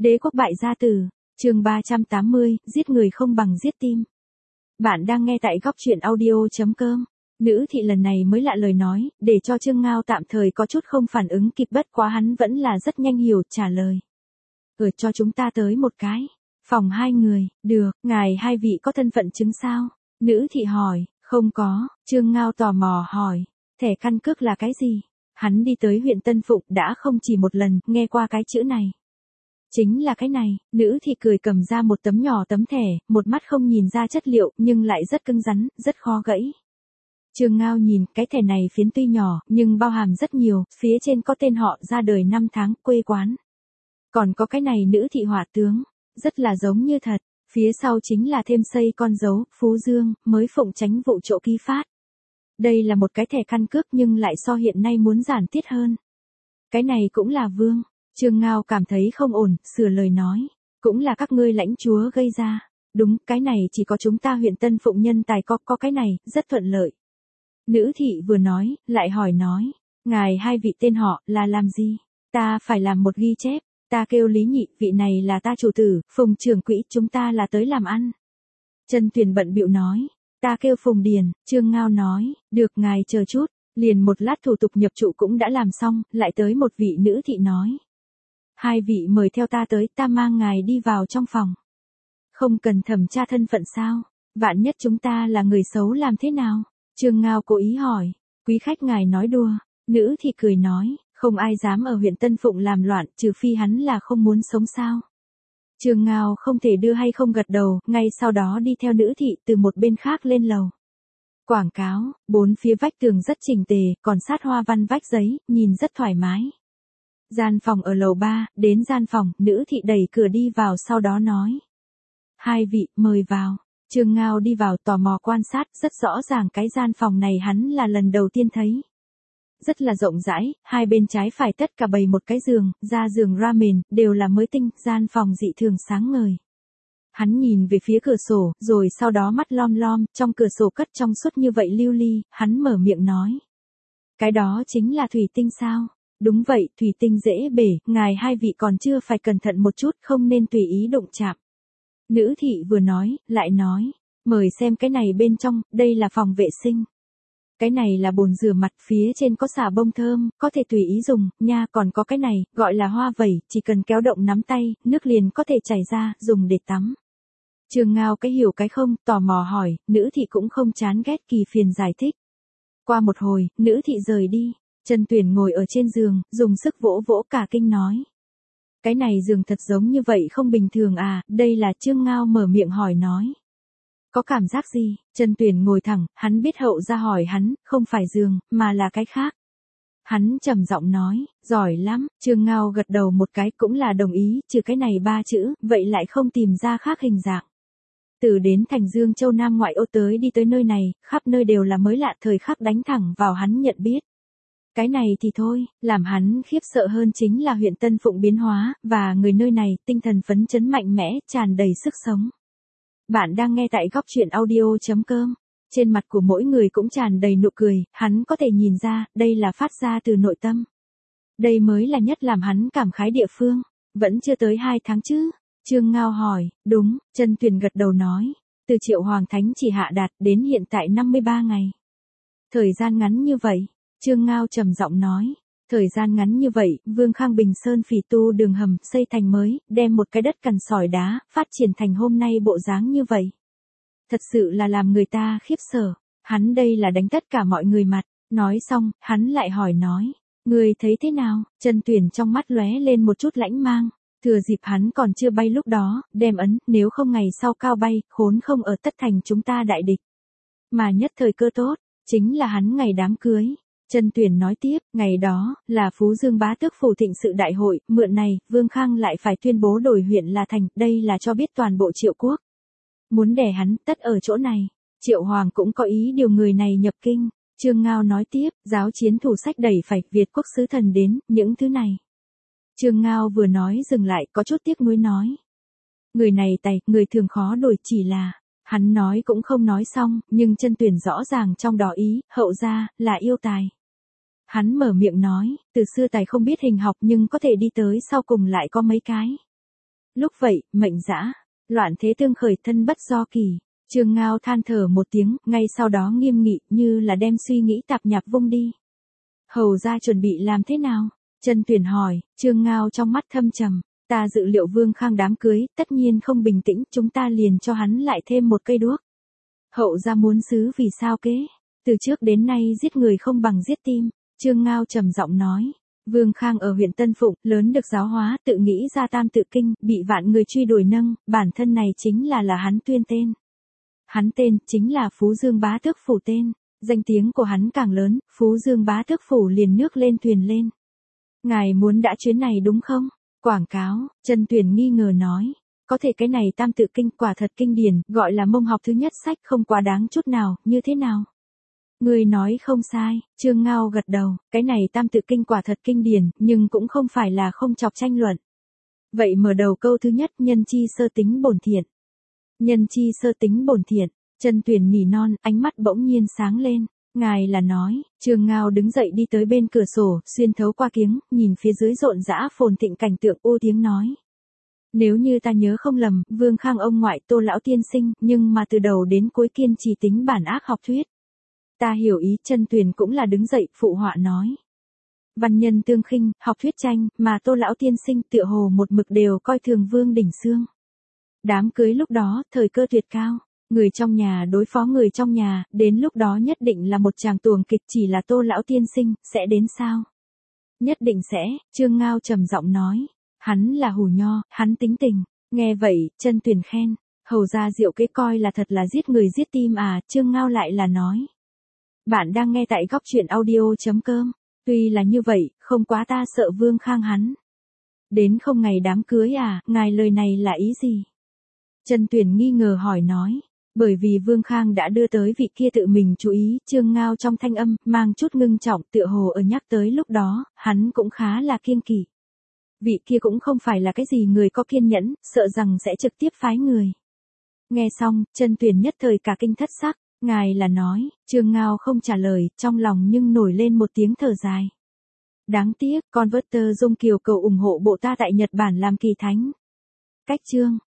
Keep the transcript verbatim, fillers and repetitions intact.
Đế quốc bại gia tử, chương ba trăm tám mươi, giết người không bằng giết tim. Bạn đang nghe tại góc truyện audio chấm com. Nữ thị lần này mới lạ lời nói, để cho Trương Ngao tạm thời có chút không phản ứng kịp, bất quá hắn vẫn là rất nhanh hiểu trả lời. Ở cho chúng ta tới một cái. Phòng hai người, được, ngài hai vị có thân phận chứng sao? Nữ thị hỏi, không có, Trương Ngao tò mò hỏi, thẻ căn cước là cái gì? Hắn đi tới huyện Tân Phụng đã không chỉ một lần nghe qua cái chữ này. Chính là cái này, nữ thị cười cầm ra một tấm nhỏ tấm thẻ, một mắt không nhìn ra chất liệu nhưng lại rất cứng rắn, rất khó gãy. Trương Ngao nhìn cái thẻ này phiến tuy nhỏ nhưng bao hàm rất nhiều, phía trên có tên họ, ra đời năm tháng, quê quán. Còn có cái này nữ thị hỏa tướng, rất là giống như thật, phía sau chính là thêm xây con dấu, Phú Dương, mới phụng tránh vụ trộm ký phát. Đây là một cái thẻ căn cước nhưng lại so hiện nay muốn giản tiết hơn. Cái này cũng là vương. Trương Ngao cảm thấy không ổn, sửa lời nói. Cũng là các ngươi lãnh chúa gây ra. Đúng, cái này chỉ có chúng ta huyện Tân Phụng nhân tài có, có cái này, rất thuận lợi. Nữ thị vừa nói, lại hỏi nói. Ngài hai vị tên họ, là làm gì? Ta phải làm một ghi chép. Ta kêu Lý Nhị, vị này là ta chủ tử, Phùng trưởng quỹ, chúng ta là tới làm ăn. Trần Tuyền bận bịu nói. Ta kêu Phùng Điền, Trương Ngao nói. Được, ngài chờ chút. Liền một lát thủ tục nhập trụ cũng đã làm xong, lại tới một vị nữ thị nói. Hai vị mời theo ta tới, ta mang ngài đi vào trong phòng. Không cần thẩm tra thân phận sao? Vạn nhất chúng ta là người xấu làm thế nào? Trương Ngao cố ý hỏi. Quý khách ngài nói đùa. Nữ thị cười nói, không ai dám ở huyện Tân Phụng làm loạn, trừ phi hắn là không muốn sống sao. Trương Ngao không thể đưa hay không gật đầu, ngay sau đó đi theo nữ thị từ một bên khác lên lầu. Quảng cáo, bốn phía vách tường rất chỉnh tề, còn sát hoa văn vách giấy, nhìn rất thoải mái. Gian phòng ở lầu ba, đến gian phòng, nữ thị đẩy cửa đi vào sau đó nói. Hai vị, mời vào. Trương Ngao đi vào tò mò quan sát, rất rõ ràng cái gian phòng này hắn là lần đầu tiên thấy. Rất là rộng rãi, hai bên trái phải tất cả bày một cái giường, da giường ramen, đều là mới tinh, gian phòng dị thường sáng ngời. Hắn nhìn về phía cửa sổ, rồi sau đó mắt lom lom, trong cửa sổ cất trong suốt như vậy lưu ly, hắn mở miệng nói. Cái đó chính là thủy tinh sao? Đúng vậy, thủy tinh dễ bể, ngài hai vị còn chưa phải cẩn thận một chút, không nên tùy ý đụng chạm. Nữ thị vừa nói, lại nói, mời xem cái này bên trong, đây là phòng vệ sinh. Cái này là bồn rửa mặt, phía trên có xà bông thơm, có thể tùy ý dùng, nha, còn có cái này, gọi là hoa vẩy, chỉ cần kéo động nắm tay, nước liền có thể chảy ra, dùng để tắm. Trương Ngao cái hiểu cái không, tò mò hỏi, nữ thị cũng không chán ghét, kỳ phiền giải thích. Qua một hồi, nữ thị rời đi. Trần Tuyền ngồi ở trên giường, dùng sức vỗ vỗ cả kinh nói. Cái này giường thật giống như vậy không bình thường à, đây là Trương Ngao mở miệng hỏi nói. Có cảm giác gì? Trần Tuyền ngồi thẳng, hắn biết hậu ra hỏi hắn, không phải giường, mà là cái khác. Hắn trầm giọng nói, giỏi lắm, Trương Ngao gật đầu một cái cũng là đồng ý, trừ cái này ba chữ, vậy lại không tìm ra khác hình dạng. Từ đến thành Dương Châu Nam ngoại ô tới đi tới nơi này, khắp nơi đều là mới lạ, thời khắc đánh thẳng vào hắn nhận biết. Cái này thì thôi, làm hắn khiếp sợ hơn chính là huyện Tân Phụng biến hóa, và người nơi này, tinh thần phấn chấn mạnh mẽ, tràn đầy sức sống. Bạn đang nghe tại góc truyện audio chấm com. Trên mặt của mỗi người cũng tràn đầy nụ cười, hắn có thể nhìn ra, đây là phát ra từ nội tâm. Đây mới là nhất làm hắn cảm khái địa phương. Vẫn chưa tới hai tháng chứ? Trương Ngao hỏi, đúng, Trần Tuyền gật đầu nói. Từ Triệu Hoàng Thánh chỉ hạ đạt đến hiện tại năm mươi ba ngày. Thời gian ngắn như vậy. Trương Ngao trầm giọng nói, thời gian ngắn như vậy, Vương Khang Bình Sơn phỉ tu đường hầm, xây thành mới, đem một cái đất cằn sỏi đá, phát triển thành hôm nay bộ dáng như vậy. Thật sự là làm người ta khiếp sợ, hắn đây là đánh tất cả mọi người mặt, nói xong, hắn lại hỏi nói, người thấy thế nào? Trần Tuyền trong mắt lóe lên một chút lãnh mang, thừa dịp hắn còn chưa bay lúc đó, đem ấn, nếu không ngày sau cao bay, khốn không ở tất thành chúng ta đại địch. Mà nhất thời cơ tốt, chính là hắn ngày đám cưới. Trần Tuyền nói tiếp, ngày đó, là Phú Dương bá tước phủ thịnh sự đại hội, mượn này, Vương Khang lại phải tuyên bố đổi huyện là thành, đây là cho biết toàn bộ Triệu quốc. Muốn đè hắn, tất ở chỗ này. Triệu Hoàng cũng có ý điều người này nhập kinh. Trương Ngao nói tiếp, giáo chiến thủ sách đẩy phải, Việt quốc sứ thần đến, những thứ này. Trương Ngao vừa nói dừng lại, có chút tiếc nuối nói. Người này tài, người thường khó đổi, chỉ là... Hắn nói cũng không nói xong, nhưng Trần Tuyền rõ ràng trong đó ý, hậu ra, là yêu tài. Hắn mở miệng nói, từ xưa tài không biết hình học nhưng có thể đi tới sau cùng lại có mấy cái. Lúc vậy, mệnh dã, loạn thế tương khởi thân bất do kỳ. Trương Ngao than thở một tiếng, ngay sau đó nghiêm nghị như là đem suy nghĩ tạp nhạp vung đi. Hầu ra chuẩn bị làm thế nào? Chân Tuyển hỏi. Trương Ngao trong mắt thâm trầm. Ta dự liệu Vương Khang đám cưới, tất nhiên không bình tĩnh, chúng ta liền cho hắn lại thêm một cây đuốc. Hậu ra muốn xứ vì sao kế? Từ trước đến nay giết người không bằng giết tim. Trương Ngao trầm giọng nói. Vương Khang ở huyện Tân Phụng, lớn được giáo hóa, tự nghĩ ra tam tự kinh, bị vạn người truy đuổi nâng, bản thân này chính là là hắn tuyên tên. Hắn tên, chính là Phú Dương Bá Tước Phủ tên. Danh tiếng của hắn càng lớn, Phú Dương Bá Tước Phủ liền nước lên thuyền lên. Ngài muốn đã chuyến này đúng không? Quảng cáo, Chân Tuyển nghi ngờ nói. Có thể cái này tam tự kinh quả thật kinh điển, gọi là mông học thứ nhất sách không quá đáng chút nào, như thế nào? Người nói không sai, Trương Ngao gật đầu, cái này tam tự kinh quả thật kinh điển, nhưng cũng không phải là không chọc tranh luận. Vậy mở đầu câu thứ nhất, nhân chi sơ tính bổn thiện. Nhân chi sơ tính bổn thiện, Chân Tuyển nỉ non, ánh mắt bỗng nhiên sáng lên. Ngài là nói, Trương Ngao đứng dậy đi tới bên cửa sổ, xuyên thấu qua kiếng, nhìn phía dưới rộn rã phồn thịnh cảnh tượng u tiếng nói. Nếu như ta nhớ không lầm, Vương Khang ông ngoại Tô lão tiên sinh, nhưng mà từ đầu đến cuối kiên trì tính bản ác học thuyết. Ta hiểu ý. Chân Tuyển cũng là đứng dậy, phụ họa nói. Văn nhân tương khinh, học thuyết tranh, mà Tô lão tiên sinh tựa hồ một mực đều coi thường Vương Đỉnh Xương. Đám cưới lúc đó, thời cơ tuyệt cao. Người trong nhà đối phó người trong nhà, đến lúc đó nhất định là một tràng tuồng kịch, chỉ là Tô lão tiên sinh, sẽ đến sao? Nhất định sẽ, Trương Ngao trầm giọng nói. Hắn là hủ nho, hắn tính tình. Nghe vậy, Chân Tuyển khen. Hầu ra diệu kế coi là thật là giết người giết tim à, Trương Ngao lại là nói. Bạn đang nghe tại góc truyện audio.com. Tuy là như vậy, không quá ta sợ Vương Khang hắn. Đến không ngày đám cưới à, ngài lời này là ý gì? Chân Tuyển nghi ngờ hỏi nói. Bởi vì Vương Khang đã đưa tới vị kia tự mình chú ý, Trương Ngao trong thanh âm, mang chút ngưng trọng, tựa hồ ở nhắc tới lúc đó, hắn cũng khá là kiêng kỵ. Vị kia cũng không phải là cái gì người có kiên nhẫn, sợ rằng sẽ trực tiếp phái người. Nghe xong, Chân Tuyển nhất thời cả kinh thất sắc, ngài là nói, Trương Ngao không trả lời, trong lòng nhưng nổi lên một tiếng thở dài. Đáng tiếc, Converter Dung Kiều cầu ủng hộ bộ ta tại Nhật Bản làm kỳ thánh. Cách chương.